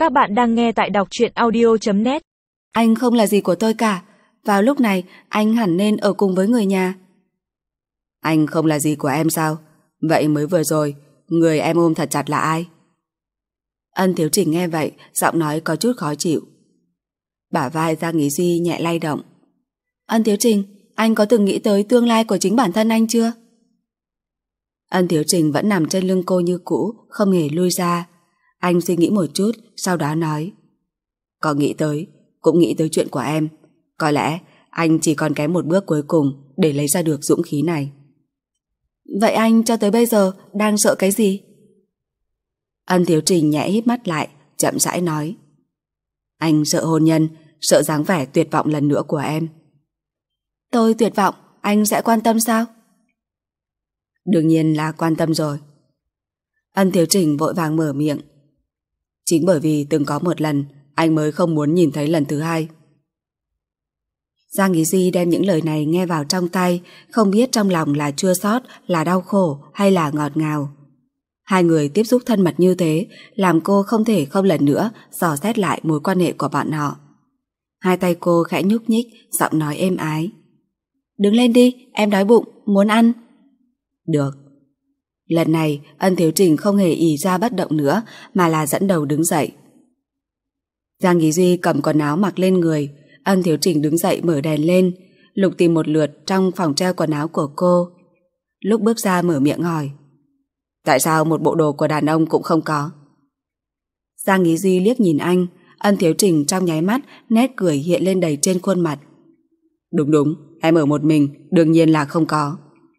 Các bạn đang nghe tại đọc truyện audio.net. Anh không là gì của tôi cả. Vào lúc này anh hẳn nên ở cùng với người nhà. Anh không là gì của em sao? Vậy mới vừa rồi, người em ôm thật chặt là ai? Ân Thiếu Trình nghe vậy, giọng nói có chút khó chịu. Bả vai Giang Ý Duy nhẹ lay động. Ân Thiếu Trình, anh có từng nghĩ tới tương lai của chính bản thân anh chưa? Ân Thiếu Trình vẫn nằm trên lưng cô như cũ, không hề lui ra. Anh suy nghĩ một chút, sau đó nói. Có nghĩ tới, cũng nghĩ tới chuyện của em. Có lẽ anh chỉ còn kém một bước cuối cùng để lấy ra được dũng khí này. Vậy anh cho tới bây giờ đang sợ cái gì? Ân Thiếu Trình nhẹ híp mắt lại, chậm rãi nói. Anh sợ hôn nhân, sợ dáng vẻ tuyệt vọng lần nữa của em. Tôi tuyệt vọng, anh sẽ quan tâm sao? Đương nhiên là quan tâm rồi. Ân Thiếu Trình vội vàng mở miệng. Chính bởi vì từng có một lần, anh mới không muốn nhìn thấy lần thứ hai. Giang Ý Duy đem những lời này nghe vào trong tay, không biết trong lòng là chua xót, là đau khổ hay là ngọt ngào. Hai người tiếp xúc thân mật như thế, làm cô không thể không lần nữa dò xét lại mối quan hệ của bọn họ. Hai tay cô khẽ nhúc nhích, giọng nói êm ái. Đứng lên đi, em đói bụng, muốn ăn. Được. Lần này, Ân Thiếu Trình không hề ì ra bất động nữa, mà là dẫn đầu đứng dậy. Giang Ý Duy cầm quần áo mặc lên người, Ân Thiếu Trình đứng dậy mở đèn lên, lục tìm một lượt trong phòng treo quần áo của cô. Lúc bước ra mở miệng hỏi. Tại sao một bộ đồ của đàn ông cũng không có? Giang Ý Duy liếc nhìn anh, Ân Thiếu Trình trong nháy mắt nét cười hiện lên đầy trên khuôn mặt. Đúng, em ở một mình, đương nhiên là không có.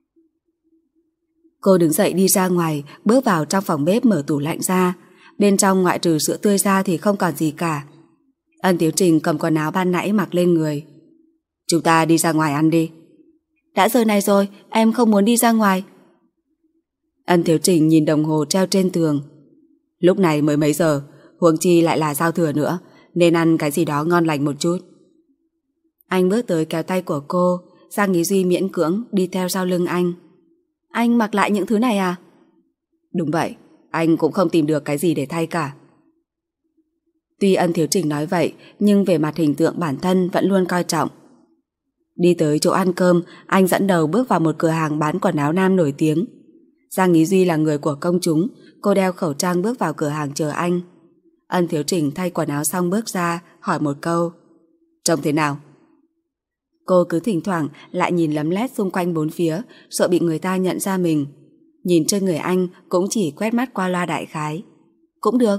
Cô đứng dậy đi ra ngoài, bước vào trong phòng bếp mở tủ lạnh ra. Bên trong ngoại trừ sữa tươi ra thì không còn gì cả. Ân Thiếu Trình cầm quần áo ban nãy mặc lên người. Chúng ta đi ra ngoài ăn đi. Đã giờ này rồi, em không muốn đi ra ngoài. Ân Thiếu Trình nhìn đồng hồ treo trên tường. Lúc này mới mấy giờ, huống chi lại là giao thừa nữa, nên ăn cái gì đó ngon lành một chút. Anh bước tới kéo tay của cô, Giang Ý Duy miễn cưỡng đi theo sau lưng anh. Anh mặc lại những thứ này à? Đúng vậy, anh cũng không tìm được cái gì để thay cả. Tuy Ân Thiếu Trình nói vậy, nhưng về mặt hình tượng bản thân vẫn luôn coi trọng. Đi tới chỗ ăn cơm, anh dẫn đầu bước vào một cửa hàng bán quần áo nam nổi tiếng. Giang Ý Duy là người của công chúng, cô đeo khẩu trang bước vào cửa hàng chờ anh. Ân Thiếu Trình thay quần áo xong bước ra, hỏi một câu. Trông thế nào? Cô cứ thỉnh thoảng lại nhìn lấm lét xung quanh bốn phía, sợ bị người ta nhận ra mình. Nhìn trên người anh cũng chỉ quét mắt qua loa đại khái. Cũng được.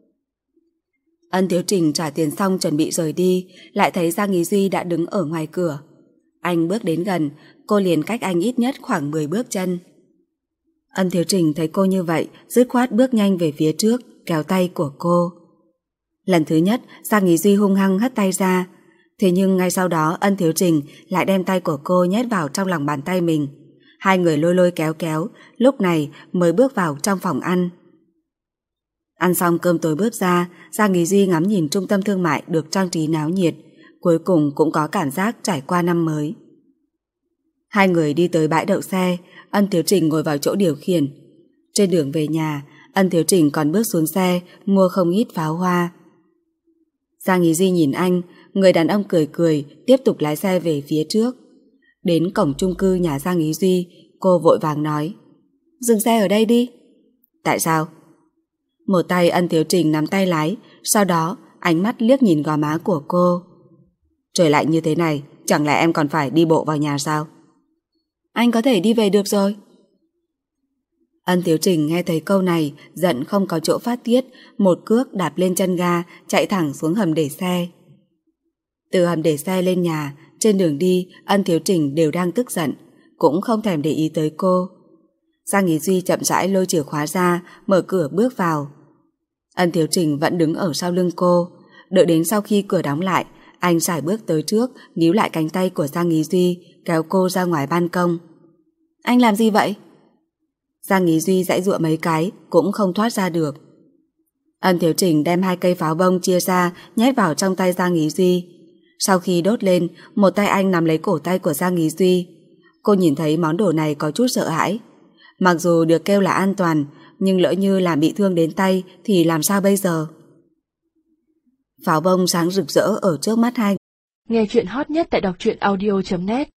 Ân Thiếu Trình trả tiền xong chuẩn bị rời đi, lại thấy Giang Ý Duy đã đứng ở ngoài cửa. Anh bước đến gần, cô liền cách anh ít nhất khoảng 10 bước chân. Ân Thiếu Trình thấy cô như vậy, dứt khoát bước nhanh về phía trước, kéo tay của cô. Lần thứ nhất, Giang Ý Duy hung hăng hất tay ra. Thế nhưng ngay sau đó Ân Thiếu Trình lại đem tay của cô nhét vào trong lòng bàn tay mình. Hai người lôi lôi kéo kéo, lúc này mới bước vào trong phòng ăn. Ăn xong cơm tối bước ra, Giang Ý Duy ngắm nhìn trung tâm thương mại được trang trí náo nhiệt, cuối cùng cũng có cảm giác trải qua năm mới. Hai người đi tới bãi đậu xe, Ân Thiếu Trình ngồi vào chỗ điều khiển. Trên đường về nhà, Ân Thiếu Trình còn bước xuống xe, mua không ít pháo hoa. Giang Ý Duy nhìn anh, người đàn ông cười cười, tiếp tục lái xe về phía trước. Đến cổng chung cư nhà Giang Ý Duy, cô vội vàng nói. Dừng xe ở đây đi. Tại sao? Một tay Ân Thiếu Trình nắm tay lái, sau đó ánh mắt liếc nhìn gò má của cô. Trời lạnh như thế này, chẳng lẽ em còn phải đi bộ vào nhà sao? Anh có thể đi về được rồi. Ân Thiếu Trình nghe thấy câu này, giận không có chỗ phát tiết, một cước đạp lên chân ga, chạy thẳng xuống hầm để xe. Từ hầm để xe lên nhà, trên đường đi, Ân Thiếu Trình đều đang tức giận, cũng không thèm để ý tới cô. Giang Ý Duy chậm rãi lôi chìa khóa ra, mở cửa bước vào. Ân Thiếu Trình vẫn đứng ở sau lưng cô, đợi đến sau khi cửa đóng lại, anh sải bước tới trước, níu lại cánh tay của Giang Ý Duy, kéo cô ra ngoài ban công. Anh làm gì vậy? Giang Ý Duy giãy giụa mấy cái, cũng không thoát ra được. Ân Thiếu Trình đem 2 cây pháo bông chia ra, nhét vào trong tay Giang Ý Duy. Sau khi đốt lên, một tay anh nắm lấy cổ tay của Giang Ý Duy. Cô nhìn thấy món đồ này có chút sợ hãi. Mặc dù được kêu là an toàn, nhưng lỡ như làm bị thương đến tay thì làm sao bây giờ? pháo bông sáng rực rỡ ở trước mắt hai. Nghe chuyện hot nhất tại đọc truyện audio.net